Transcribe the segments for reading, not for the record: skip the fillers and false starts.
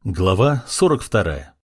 Глава 42.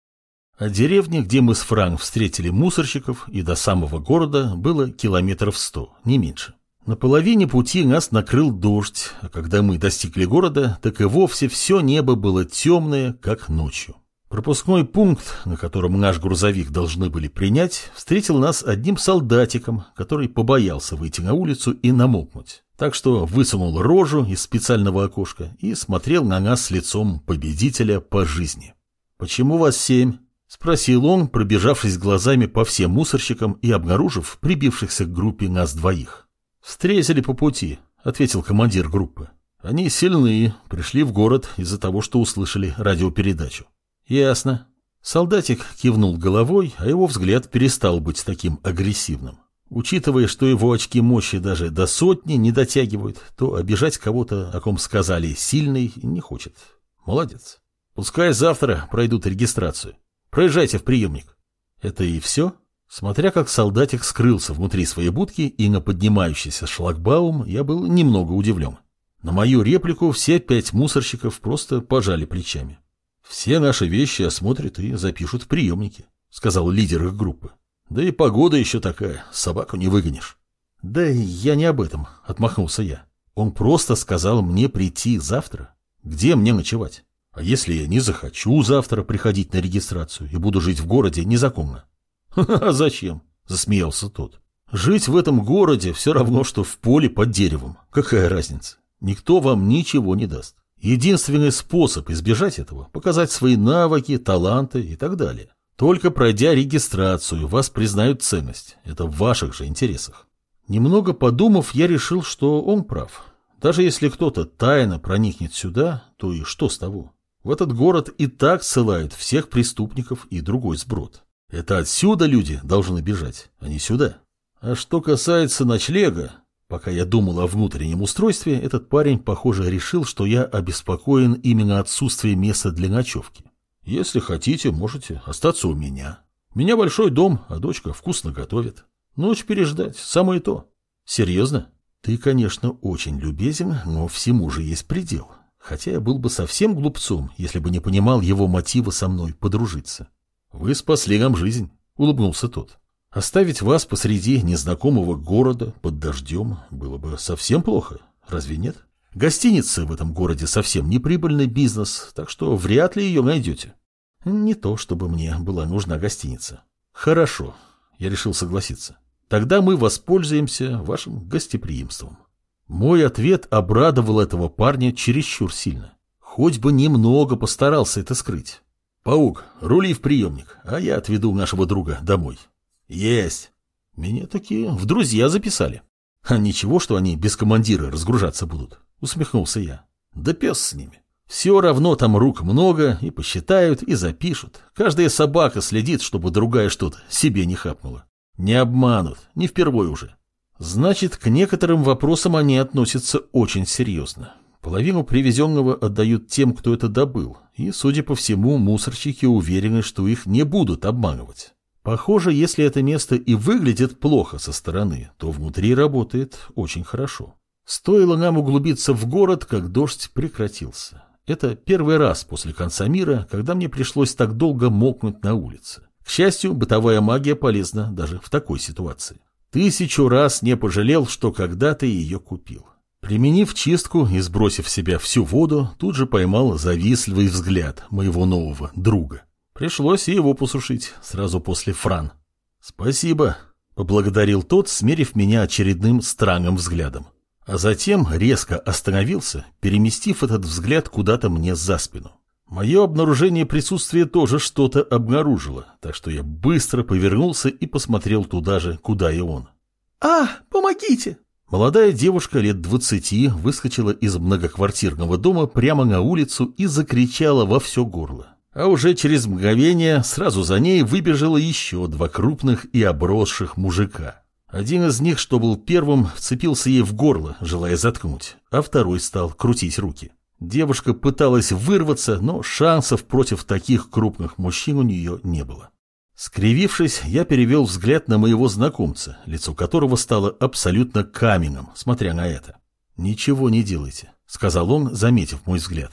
От деревни, где мы с Франк встретили мусорщиков, и до самого города было километров 100, не меньше. На половине пути нас накрыл дождь, а когда мы достигли города, так и вовсе все небо было темное, как ночью. Пропускной пункт, на котором наш грузовик должны были принять, встретил нас одним солдатиком, который побоялся выйти на улицу и намокнуть. Так что высунул рожу из специального окошка и смотрел на нас с лицом победителя по жизни. «Почему вас 7?» – спросил он, пробежавшись глазами по всем мусорщикам и обнаружив прибившихся к группе нас двоих. «Встретили по пути», – ответил командир группы. «Они сильные, пришли в город из-за того, что услышали радиопередачу». «Ясно». Солдатик кивнул головой, а его взгляд перестал быть таким агрессивным. Учитывая, что его очки мощи даже до 100 не дотягивают, то обижать кого-то, о ком сказали «сильный», не хочет. Молодец. Пускай завтра пройдут регистрацию. Проезжайте в приемник. Это и все? Смотря как солдатик скрылся внутри своей будки и на поднимающийся шлагбаум, я был немного удивлен. На мою реплику все 5 мусорщиков просто пожали плечами. «Все наши вещи осмотрят и запишут в приемнике», — сказал лидер их группы. «Да и погода еще такая, собаку не выгонишь». «Да я не об этом», — отмахнулся я. «Он просто сказал мне прийти завтра. Где мне ночевать? А если я не захочу завтра приходить на регистрацию и буду жить в городе незаконно?» «А зачем?» — засмеялся тот. «Жить в этом городе все равно, что в поле под деревом. Какая разница? Никто вам ничего не даст. Единственный способ избежать этого — показать свои навыки, таланты и так далее. Только пройдя регистрацию, вас признают ценность. Это в ваших же интересах». Немного подумав, я решил, что он прав. Даже если кто-то тайно проникнет сюда, то и что с того? В этот город и так ссылают всех преступников и другой сброд. Это отсюда люди должны бежать, а не сюда. А что касается ночлега, пока я думал о внутреннем устройстве, этот парень, похоже, решил, что я обеспокоен именно отсутствием места для ночевки. «Если хотите, можете остаться у меня. У меня большой дом, а дочка вкусно готовит. Ночь переждать, самое то». «Серьезно? Ты, конечно, очень любезен, но всему же есть предел. Хотя я был бы совсем глупцом, если бы не понимал его мотива со мной подружиться». «Вы спасли нам жизнь», — улыбнулся тот. «Оставить вас посреди незнакомого города под дождем было бы совсем плохо, разве нет? Гостиницы в этом городе совсем не прибыльный бизнес, так что вряд ли ее найдете». «Не то, чтобы мне была нужна гостиница». «Хорошо», — я решил согласиться. «Тогда мы воспользуемся вашим гостеприимством». Мой ответ обрадовал этого парня чересчур сильно. Хоть бы немного постарался это скрыть. «Паук, рули в приемник, а я отведу нашего друга домой». «Есть». Меня таки в друзья записали. «А ничего, что они без командира разгружаться будут», — усмехнулся я. «Да пес с ними. Все равно там рук много, и посчитают, и запишут. Каждая собака следит, чтобы другая что-то себе не хапнула. Не обманут, не впервой уже». Значит, к некоторым вопросам они относятся очень серьезно. Половину привезенного отдают тем, кто это добыл, и, судя по всему, мусорщики уверены, что их не будут обманывать. Похоже, если это место и выглядит плохо со стороны, то внутри работает очень хорошо. Стоило нам углубиться в город, как дождь прекратился. Это первый раз после конца мира, когда мне пришлось так долго мокнуть на улице. К счастью, бытовая магия полезна даже в такой ситуации. 1000 раз не пожалел, что когда-то ее купил. Применив чистку и сбросив в себя всю воду, тут же поймал завистливый взгляд моего нового друга. Пришлось и его посушить сразу после Фран. «Спасибо», — поблагодарил тот, смерив меня очередным странным взглядом. А затем резко остановился, переместив этот взгляд куда-то мне за спину. Мое обнаружение присутствия тоже что-то обнаружило, так что я быстро повернулся и посмотрел туда же, куда и он. «А, помогите!» Молодая девушка лет 20 выскочила из многоквартирного дома прямо на улицу и закричала во все горло. А уже через мгновение сразу за ней выбежало еще 2 крупных и обросших мужика. Один из них, что был первым, вцепился ей в горло, желая заткнуть, а второй стал крутить руки. Девушка пыталась вырваться, но шансов против таких крупных мужчин у нее не было. Скривившись, я перевел взгляд на моего знакомца, лицо которого стало абсолютно каменным, смотря на это. «Ничего не делайте», — сказал он, заметив мой взгляд.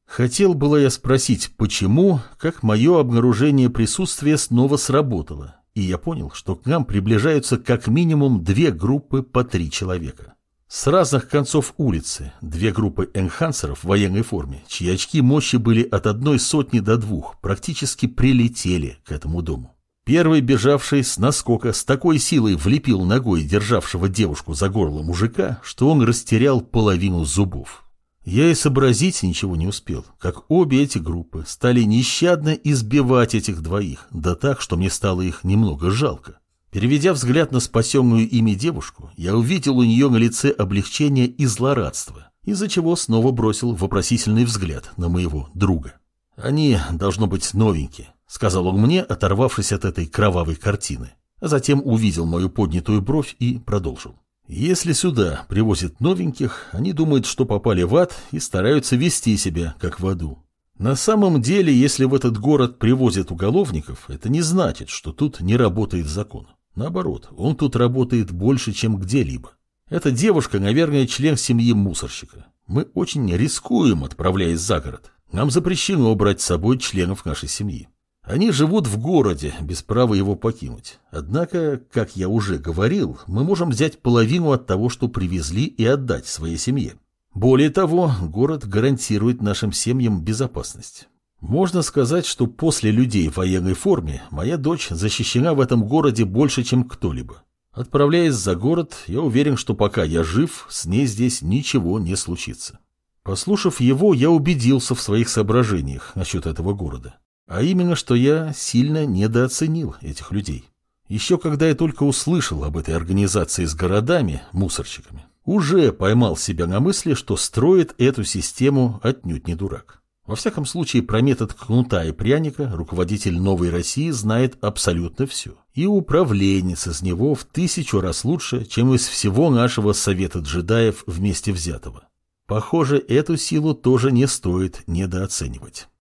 Хотел было я спросить, почему, как мое обнаружение присутствия снова сработало, и я понял, что к нам приближаются как минимум 2 группы по 3 человека. С разных концов улицы 2 группы энхансеров в военной форме, чьи очки мощи были от 1 до 2, практически прилетели к этому дому. Первый, бежавший с наскока, с такой силой влепил ногой державшего девушку за горло мужика, что он растерял половину зубов. Я и сообразить ничего не успел, как обе эти группы стали нещадно избивать этих двоих, да так, что мне стало их немного жалко. Переведя взгляд на спасенную ими девушку, я увидел у нее на лице облегчение и злорадство, из-за чего снова бросил вопросительный взгляд на моего друга. «Они, должно быть, новенькие», — сказал он мне, оторвавшись от этой кровавой картины, а затем увидел мою поднятую бровь и продолжил. «Если сюда привозят новеньких, они думают, что попали в ад и стараются вести себя, как в аду. На самом деле, если в этот город привозят уголовников, это не значит, что тут не работает закон. Наоборот, он тут работает больше, чем где-либо. Эта девушка, наверное, член семьи мусорщика. Мы очень рискуем, отправляясь за город. Нам запрещено брать с собой членов нашей семьи. Они живут в городе, без права его покинуть. Однако, как я уже говорил, мы можем взять половину от того, что привезли, и отдать своей семье. Более того, город гарантирует нашим семьям безопасность. Можно сказать, что после людей в военной форме моя дочь защищена в этом городе больше, чем кто-либо. Отправляясь за город, я уверен, что пока я жив, с ней здесь ничего не случится». Послушав его, я убедился в своих соображениях насчет этого города. А именно, что я сильно недооценил этих людей. Еще когда я только услышал об этой организации с городами, мусорщиками, уже поймал себя на мысли, что строит эту систему отнюдь не дурак. Во всяком случае, про метод кнута и пряника руководитель Новой России знает абсолютно все. И управленец из него в 1000 раз лучше, чем из всего нашего совета джедаев вместе взятого. Похоже, эту силу тоже не стоит недооценивать.